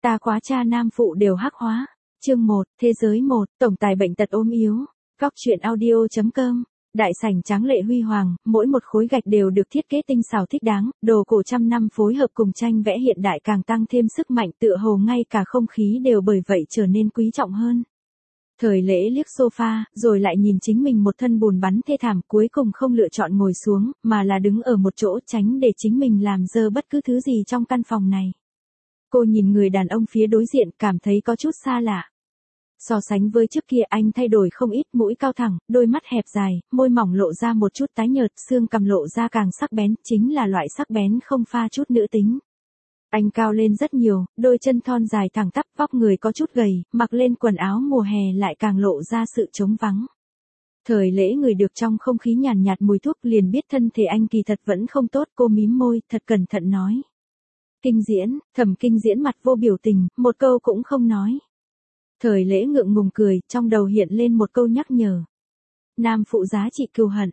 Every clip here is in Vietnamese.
ta quá cha nam phụ đều hắc hóa. Chương 1, Thế giới 1, tổng tài bệnh tật ốm yếu. Góc truyện audio.com. Đại sảnh tráng lệ huy hoàng, mỗi một khối gạch đều được thiết kế tinh xảo thích đáng, đồ cổ trăm năm phối hợp cùng tranh vẽ hiện đại càng tăng thêm sức mạnh, tựa hồ ngay cả không khí đều bởi vậy trở nên quý trọng hơn. Thời Lễ liếc sofa, rồi lại nhìn chính mình một thân bùn bắn thê thảm, cuối cùng không lựa chọn ngồi xuống, mà là đứng ở một chỗ tránh để chính mình làm dơ bất cứ thứ gì trong căn phòng này. Cô nhìn người đàn ông phía đối diện, cảm thấy có chút xa lạ. So sánh với trước kia, anh thay đổi không ít, mũi cao thẳng, đôi mắt hẹp dài, môi mỏng lộ ra một chút tái nhợt, xương cằm lộ ra càng sắc bén, chính là loại sắc bén không pha chút nữ tính. Anh cao lên rất nhiều, đôi chân thon dài thẳng tắp, vóc người có chút gầy, mặc lên quần áo mùa hè lại càng lộ ra sự trống vắng. Thời Lễ ngửi được trong không khí nhàn nhạt mùi thuốc liền biết thân thể anh kỳ thật vẫn không tốt, cô mím môi, thật cẩn thận nói. Kinh Diễn, Thẩm Kinh Diễn mặt vô biểu tình, một câu cũng không nói. Thời Lễ ngượng ngùng cười, trong đầu hiện lên một câu nhắc nhở. Nam phụ giá trị cừu hận,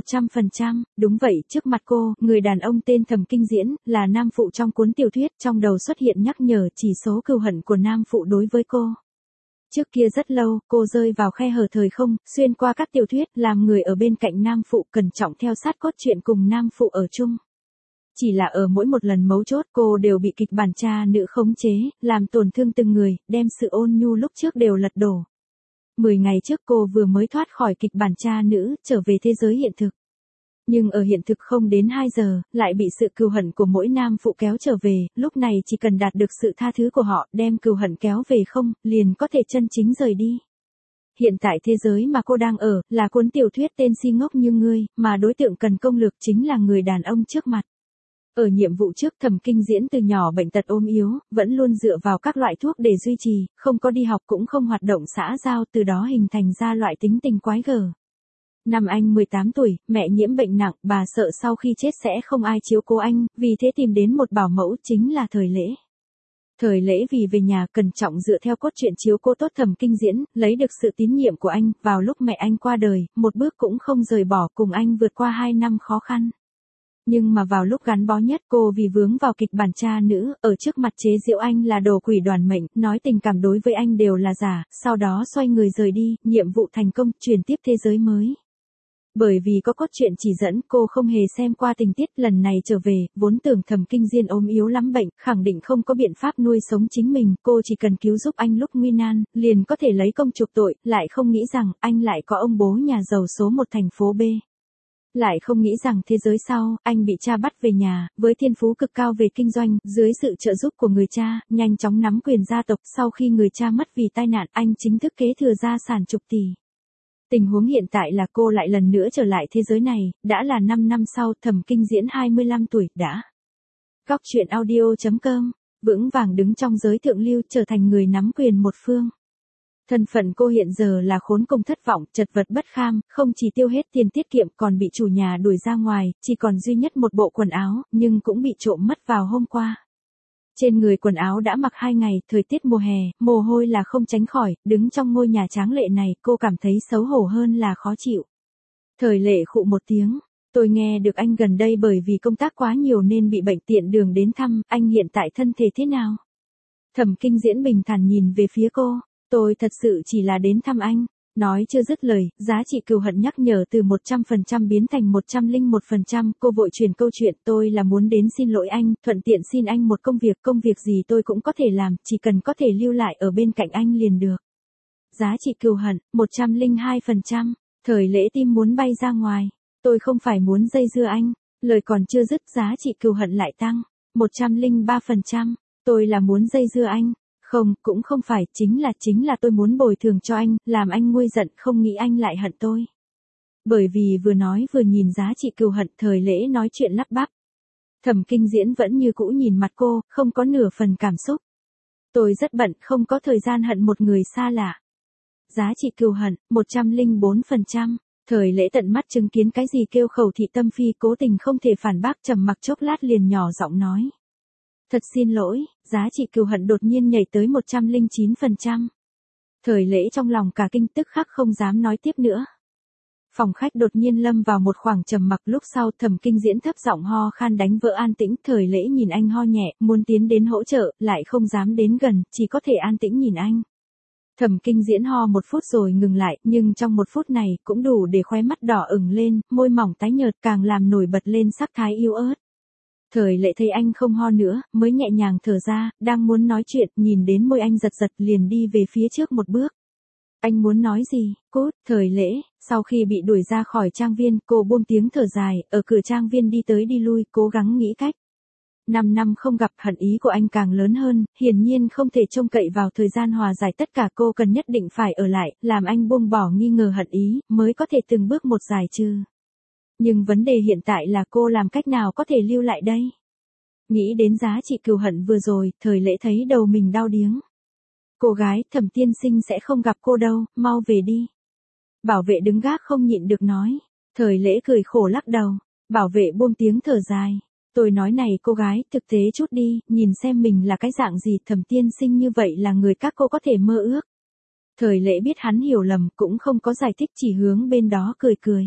100%, đúng vậy, trước mặt cô, người đàn ông tên Thẩm Kinh Diễn, là nam phụ trong cuốn tiểu thuyết, trong đầu xuất hiện nhắc nhở chỉ số cừu hận của nam phụ đối với cô. Trước kia rất lâu, cô rơi vào khe hở thời không, xuyên qua các tiểu thuyết, làm người ở bên cạnh nam phụ cẩn trọng theo sát cốt truyện cùng nam phụ ở chung. Chỉ là ở mỗi một lần mấu chốt cô đều bị kịch bản cha nữ khống chế, làm tổn thương từng người, đem sự ôn nhu lúc trước đều lật đổ. 10 ngày trước cô vừa mới thoát khỏi kịch bản cha nữ, trở về thế giới hiện thực. Nhưng ở hiện thực không đến 2 giờ, lại bị sự cừu hận của mỗi nam phụ kéo trở về, lúc này chỉ cần đạt được sự tha thứ của họ, đem cừu hận kéo về không, liền có thể chân chính rời đi. Hiện tại thế giới mà cô đang ở, là cuốn tiểu thuyết tên Si ngốc như ngươi, mà đối tượng cần công lược chính là người đàn ông trước mặt. Ở nhiệm vụ trước, Thẩm Kinh Diễn từ nhỏ bệnh tật ốm yếu, vẫn luôn dựa vào các loại thuốc để duy trì, không có đi học cũng không hoạt động xã giao, từ đó hình thành ra loại tính tình quái gở. Năm anh 18 tuổi, mẹ nhiễm bệnh nặng, bà sợ sau khi chết sẽ không ai chiếu cố anh, vì thế tìm đến một bảo mẫu chính là Thời Lễ. Thời Lễ vì về nhà cẩn trọng dựa theo cốt truyện chiếu cố tốt Thẩm Kinh Diễn, lấy được sự tín nhiệm của anh, vào lúc mẹ anh qua đời, một bước cũng không rời bỏ cùng anh vượt qua 2 năm khó khăn. Nhưng mà vào lúc gắn bó nhất cô vì vướng vào kịch bản cha nữ, ở trước mặt chế giễu anh là đồ quỷ đoàn mệnh, nói tình cảm đối với anh đều là giả, sau đó xoay người rời đi, nhiệm vụ thành công, chuyển tiếp thế giới mới. Bởi vì có cốt truyện chỉ dẫn, cô không hề xem qua tình tiết, lần này trở về, vốn tưởng Thẩm Kinh Diễn ốm yếu lắm bệnh, khẳng định không có biện pháp nuôi sống chính mình, cô chỉ cần cứu giúp anh lúc nguy nan, liền có thể lấy công chuộc tội, lại không nghĩ rằng, anh lại có ông bố nhà giàu số 1 thành phố B. Lại không nghĩ rằng thế giới sau, anh bị cha bắt về nhà, với thiên phú cực cao về kinh doanh, dưới sự trợ giúp của người cha, nhanh chóng nắm quyền gia tộc, sau khi người cha mất vì tai nạn, anh chính thức kế thừa gia sản chục tỷ. Tình huống hiện tại là cô lại lần nữa trở lại thế giới này, đã là 5 năm sau, Thẩm Kinh Diễn 25 tuổi, đã. Góc truyện audio.com, vững vàng đứng trong giới thượng lưu, trở thành người nắm quyền một phương. Thân phận cô hiện giờ là khốn cùng thất vọng, chật vật bất kham, không chỉ tiêu hết tiền tiết kiệm còn bị chủ nhà đuổi ra ngoài, chỉ còn duy nhất một bộ quần áo, nhưng cũng bị trộm mất vào hôm qua. Trên người quần áo đã mặc 2 ngày, thời tiết mùa hè, mồ hôi là không tránh khỏi, đứng trong ngôi nhà tráng lệ này, cô cảm thấy xấu hổ hơn là khó chịu. Thời Lễ khụ một tiếng, tôi nghe được anh gần đây bởi vì công tác quá nhiều nên bị bệnh, tiện đường đến thăm, anh hiện tại thân thể thế nào? Thẩm Kinh Diễn bình thản nhìn về phía cô. Tôi thật sự chỉ là đến thăm anh. Nói chưa dứt lời, giá trị cừu hận nhắc nhở từ 100% biến thành 101%, cô vội chuyển câu chuyện, tôi là muốn đến xin lỗi anh, thuận tiện xin anh một công việc gì tôi cũng có thể làm, chỉ cần có thể lưu lại ở bên cạnh anh liền được. Giá trị cừu hận, 102%, Thời Lễ tim muốn bay ra ngoài, tôi không phải muốn dây dưa anh, lời còn chưa dứt giá trị cừu hận lại tăng, 103%, tôi là muốn dây dưa anh. Không, cũng không phải, chính là tôi muốn bồi thường cho anh, làm anh nguôi giận, không nghĩ anh lại hận tôi. Bởi vì vừa nói vừa nhìn giá trị cừu hận, Thời Lễ nói chuyện lắp bắp. Thẩm Kinh Diễn vẫn như cũ nhìn mặt cô, không có nửa phần cảm xúc. Tôi rất bận, không có thời gian hận một người xa lạ. Giá trị cừu hận, 104%. Thời Lễ tận mắt chứng kiến cái gì kêu khẩu thị tâm phi, cố tình không thể phản bác, trầm mặc chốc lát liền nhỏ giọng nói. Thật xin lỗi, giá trị cừu hận đột nhiên nhảy tới 109%. Thời Lễ trong lòng cả kinh, tức khắc không dám nói tiếp nữa. Phòng khách đột nhiên lâm vào một khoảng trầm mặc, lúc sau Thẩm Kinh Diễn thấp giọng ho khan đánh vỡ an tĩnh. Thời Lễ nhìn anh ho nhẹ, muốn tiến đến hỗ trợ, lại không dám đến gần, chỉ có thể an tĩnh nhìn anh. Thẩm Kinh Diễn ho 1 phút rồi ngừng lại, nhưng trong 1 phút này cũng đủ để khóe mắt đỏ ửng lên, môi mỏng tái nhợt càng làm nổi bật lên sắc thái yếu ớt. Thời Lễ thấy anh không ho nữa, mới nhẹ nhàng thở ra, đang muốn nói chuyện, nhìn đến môi anh giật giật liền đi về phía trước 1 bước. Anh muốn nói gì? Cút. Thời Lễ, sau khi bị đuổi ra khỏi trang viên, cô buông tiếng thở dài, ở cửa trang viên đi tới đi lui, cố gắng nghĩ cách. 5 năm không gặp, hận ý của anh càng lớn hơn, hiển nhiên không thể trông cậy vào thời gian hòa giải tất cả, cô cần nhất định phải ở lại, làm anh buông bỏ nghi ngờ hận ý, mới có thể từng bước một giải trừ. Nhưng vấn đề hiện tại là cô làm cách nào có thể lưu lại đây? Nghĩ đến giá trị cừu hận vừa rồi, Thời Lễ thấy đầu mình đau điếng. Cô gái, Thẩm tiên sinh sẽ không gặp cô đâu, mau về đi. Bảo vệ đứng gác không nhịn được nói. Thời Lễ cười khổ lắc đầu. Bảo vệ buông tiếng thở dài. Tôi nói này cô gái, thực tế chút đi, nhìn xem mình là cái dạng gì, Thẩm tiên sinh như vậy là người các cô có thể mơ ước. Thời Lễ biết hắn hiểu lầm, cũng không có giải thích, chỉ hướng bên đó cười cười.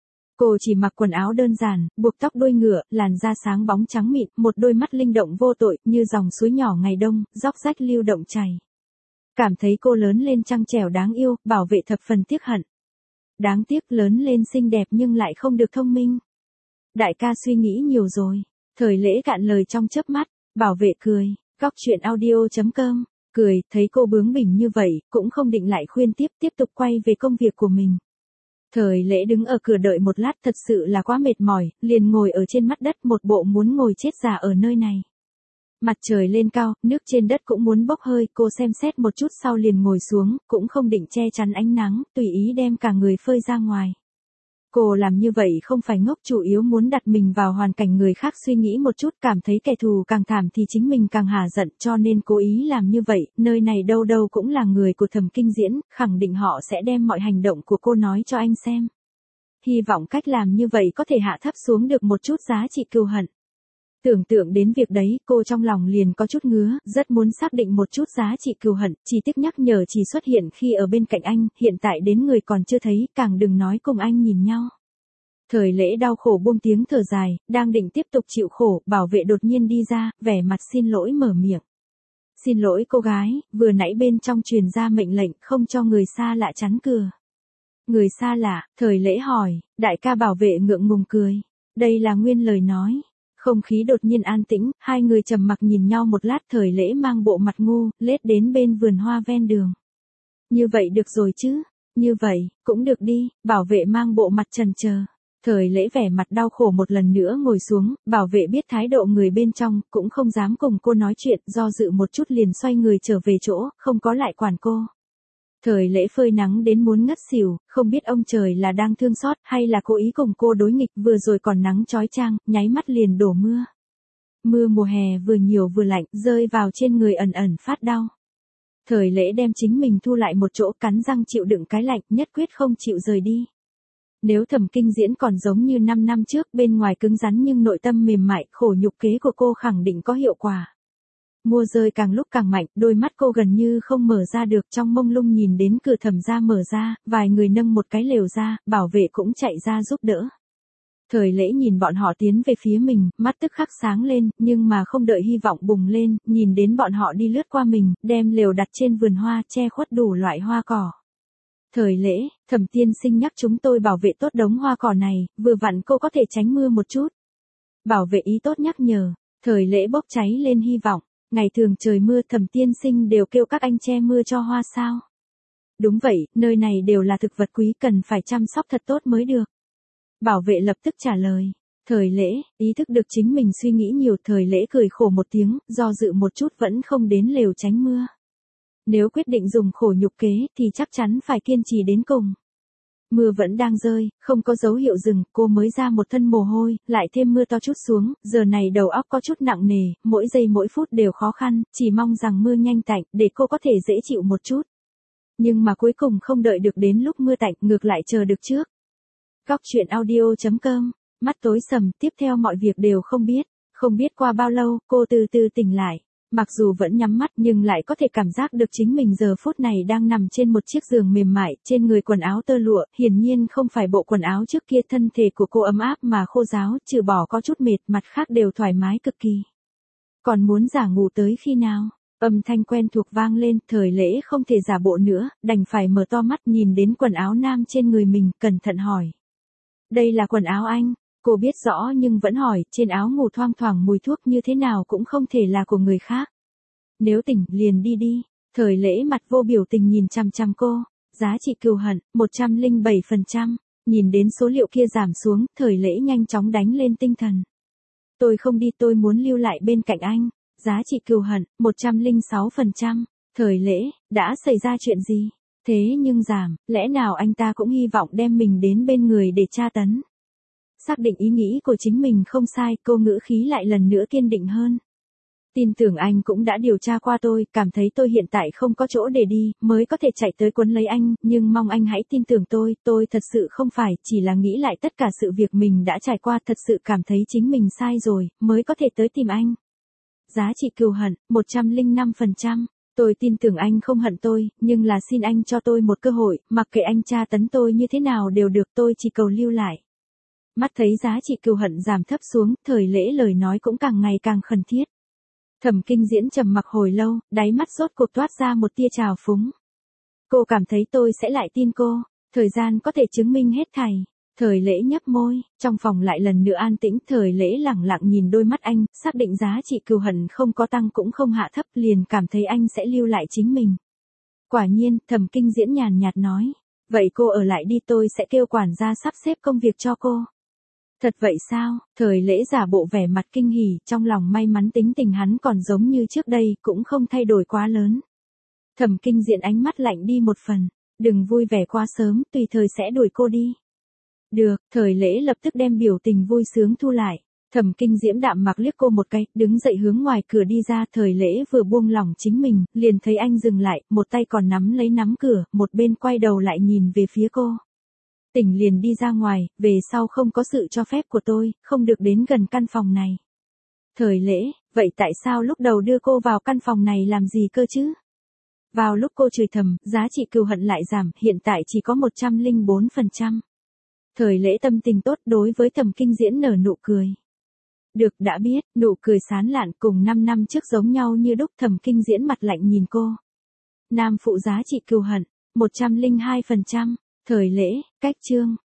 Cô chỉ mặc quần áo đơn giản, buộc tóc đuôi ngựa, làn da sáng bóng trắng mịn, một đôi mắt linh động vô tội, như dòng suối nhỏ ngày đông, róc rách lưu động chảy. Cảm thấy cô lớn lên trăng trẻo đáng yêu, Bảo vệ thập phần tiếc hận. Đáng tiếc lớn lên xinh đẹp nhưng lại không được thông minh. Đại ca suy nghĩ nhiều rồi. Thời Lễ cạn lời trong chớp mắt. Bảo vệ cười. Góc chuyện audio.com. Cười, thấy cô bướng bỉnh như vậy, cũng không định lại khuyên tiếp tục quay về công việc của mình. Thời Lễ đứng ở cửa đợi một lát, thật sự là quá mệt mỏi, liền ngồi ở trên mặt đất, một bộ muốn ngồi chết già ở nơi này. Mặt trời lên cao, nước trên đất cũng muốn bốc hơi, cô xem xét một chút sau liền ngồi xuống, cũng không định che chắn ánh nắng, tùy ý đem cả người phơi ra ngoài. Cô làm như vậy không phải ngốc, chủ yếu muốn đặt mình vào hoàn cảnh người khác, suy nghĩ một chút, cảm thấy kẻ thù càng thảm thì chính mình càng hả giận, cho nên cố ý làm như vậy. Nơi này đâu đâu cũng là người của Thẩm Kinh Diễn, khẳng định họ sẽ đem mọi hành động của cô nói cho anh xem. Hy vọng cách làm như vậy có thể hạ thấp xuống được một chút giá trị cừu hận. Tưởng tượng đến việc đấy, cô trong lòng liền có chút ngứa, rất muốn xác định một chút giá trị cừu hận, chỉ tiếc nhắc nhở chỉ xuất hiện khi ở bên cạnh anh, hiện tại đến người còn chưa thấy, càng đừng nói cùng anh nhìn nhau. Thời Lễ đau khổ buông tiếng thở dài, đang định tiếp tục chịu khổ, bảo vệ đột nhiên đi ra, vẻ mặt xin lỗi mở miệng. Xin lỗi cô gái, vừa nãy bên trong truyền ra mệnh lệnh không cho người xa lạ chắn cửa. Người xa lạ, Thời Lễ hỏi, đại ca bảo vệ ngượng ngùng cười. Đây là nguyên lời nói. Không khí đột nhiên an tĩnh, hai người trầm mặc nhìn nhau một lát. Thời Lễ mang bộ mặt ngu, lết đến bên vườn hoa ven đường. Như vậy được rồi chứ? Như vậy, cũng được đi, bảo vệ mang bộ mặt chần chờ. Thời Lễ vẻ mặt đau khổ một lần nữa ngồi xuống, bảo vệ biết thái độ người bên trong, cũng không dám cùng cô nói chuyện, do dự một chút liền xoay người trở về chỗ, không có lại quản cô. Thời Lễ phơi nắng đến muốn ngất xỉu, không biết ông trời là đang thương xót hay là cố ý cùng cô đối nghịch, vừa rồi còn nắng chói chang, nháy mắt liền đổ mưa. Mưa mùa hè vừa nhiều vừa lạnh, rơi vào trên người ẩn ẩn phát đau. Thời Lễ đem chính mình thu lại một chỗ, cắn răng chịu đựng cái lạnh, nhất quyết không chịu rời đi. Nếu Thẩm Kinh Diễn còn giống như 5 năm trước, bên ngoài cứng rắn nhưng nội tâm mềm mại, khổ nhục kế của cô khẳng định có hiệu quả. Mưa rơi càng lúc càng mạnh, đôi mắt cô gần như không mở ra được, trong mông lung nhìn đến cửa Thẩm gia mở ra, vài người nâng một cái lều ra, bảo vệ cũng chạy ra giúp đỡ. Thời Lễ nhìn bọn họ tiến về phía mình, mắt tức khắc sáng lên, nhưng mà không đợi hy vọng bùng lên, nhìn đến bọn họ đi lướt qua mình, đem lều đặt trên vườn hoa, che khuất đủ loại hoa cỏ. Thời Lễ, Thẩm tiên sinh nhắc chúng tôi bảo vệ tốt đống hoa cỏ này, vừa vặn cô có thể tránh mưa một chút. Bảo vệ ý tốt nhắc nhở. Thời Lễ bốc cháy lên hy vọng. Ngày thường trời mưa, Thẩm tiên sinh đều kêu các anh che mưa cho hoa sao? Đúng vậy, nơi này đều là thực vật quý, cần phải chăm sóc thật tốt mới được. Bảo vệ lập tức trả lời. Thời Lễ, ý thức được chính mình suy nghĩ nhiều. Thời Lễ cười khổ một tiếng, do dự một chút vẫn không đến lều tránh mưa. Nếu quyết định dùng khổ nhục kế thì chắc chắn phải kiên trì đến cùng. Mưa vẫn đang rơi, không có dấu hiệu dừng, cô mới ra một thân mồ hôi, lại thêm mưa to chút xuống, giờ này đầu óc có chút nặng nề, mỗi giây mỗi phút đều khó khăn, chỉ mong rằng mưa nhanh tạnh, để cô có thể dễ chịu một chút. Nhưng mà cuối cùng không đợi được đến lúc mưa tạnh, ngược lại chờ được trước. Góc chuyện audio.com, mắt tối sầm, tiếp theo mọi việc đều không biết qua bao lâu, cô từ từ tỉnh lại. Mặc dù vẫn nhắm mắt nhưng lại có thể cảm giác được chính mình giờ phút này đang nằm trên một chiếc giường mềm mại, trên người quần áo tơ lụa, hiển nhiên không phải bộ quần áo trước kia, thân thể của cô ấm áp mà khô ráo, trừ bỏ có chút mệt, mặt khác đều thoải mái cực kỳ. Còn muốn giả ngủ tới khi nào? Âm thanh quen thuộc vang lên, Thời Lễ không thể giả bộ nữa, đành phải mở to mắt nhìn đến quần áo nam trên người mình, cẩn thận hỏi. Đây là quần áo anh, cô biết rõ nhưng vẫn hỏi, trên áo ngủ thoang thoảng mùi thuốc như thế nào cũng không thể là của người khác. Nếu tỉnh, liền đi đi. Thời Lễ mặt vô biểu tình nhìn chằm chằm cô, giá trị cừu hận, 107%. Nhìn đến số liệu kia giảm xuống, Thời Lễ nhanh chóng đánh lên tinh thần. Tôi không đi, tôi muốn lưu lại bên cạnh anh. Giá trị cừu hận, 106%. Thời Lễ, đã xảy ra chuyện gì? Thế nhưng giảm, lẽ nào anh ta cũng hy vọng đem mình đến bên người để tra tấn? Xác định ý nghĩ của chính mình không sai, cô ngữ khí lại lần nữa kiên định hơn. Tin tưởng anh cũng đã điều tra qua tôi, cảm thấy tôi hiện tại không có chỗ để đi, mới có thể chạy tới quấn lấy anh, nhưng mong anh hãy tin tưởng tôi thật sự không phải, chỉ là nghĩ lại tất cả sự việc mình đã trải qua, thật sự cảm thấy chính mình sai rồi, mới có thể tới tìm anh. Giá trị cừu hận, 105%. Tôi tin tưởng anh không hận tôi, nhưng là xin anh cho tôi một cơ hội, mặc kệ anh tra tấn tôi như thế nào đều được, tôi chỉ cầu lưu lại. Mắt thấy giá trị cừu hận giảm thấp xuống, Thời Lễ lời nói cũng càng ngày càng khẩn thiết. Thẩm Kinh Diễn trầm mặc hồi lâu, đáy mắt rốt cuộc toát ra một tia trào phúng. Cô cảm thấy tôi sẽ lại tin cô, thời gian có thể chứng minh hết thảy. Thời Lễ nhấp môi, trong phòng lại lần nữa an tĩnh, Thời Lễ lẳng lặng nhìn đôi mắt anh, xác định giá trị cừu hận không có tăng cũng không hạ thấp, liền cảm thấy anh sẽ lưu lại chính mình. Quả nhiên, Thẩm Kinh Diễn nhàn nhạt nói, vậy cô ở lại đi, tôi sẽ kêu quản gia sắp xếp công việc cho cô. Thật vậy sao? Thời Lễ giả bộ vẻ mặt kinh hỉ, trong lòng may mắn tính tình hắn còn giống như trước đây, cũng không thay đổi quá lớn. Thẩm Kinh Diễn ánh mắt lạnh đi một phần, đừng vui vẻ quá sớm, tùy thời sẽ đuổi cô đi. Được, Thời Lễ lập tức đem biểu tình vui sướng thu lại. Thẩm Kinh Diễm đạm mặc liếc cô một cái, đứng dậy hướng ngoài cửa đi ra, Thời Lễ vừa buông lỏng chính mình, liền thấy anh dừng lại, một tay còn nắm lấy nắm cửa, một bên quay đầu lại nhìn về phía cô. Tỉnh liền đi ra ngoài, về sau không có sự cho phép của tôi, không được đến gần căn phòng này. Thời Lễ, vậy tại sao lúc đầu đưa cô vào căn phòng này làm gì cơ chứ? Vào lúc cô chửi thầm, giá trị cừu hận lại giảm, hiện tại chỉ có 104%. Thời Lễ tâm tình tốt, đối với Thẩm Kinh Diễn nở nụ cười. Được, đã biết, nụ cười sán lạn, cùng 5 năm trước giống nhau như đúc. Thẩm Kinh Diễn mặt lạnh nhìn cô. Nam phụ giá trị cừu hận, 102%. Thời Lễ, cách chương.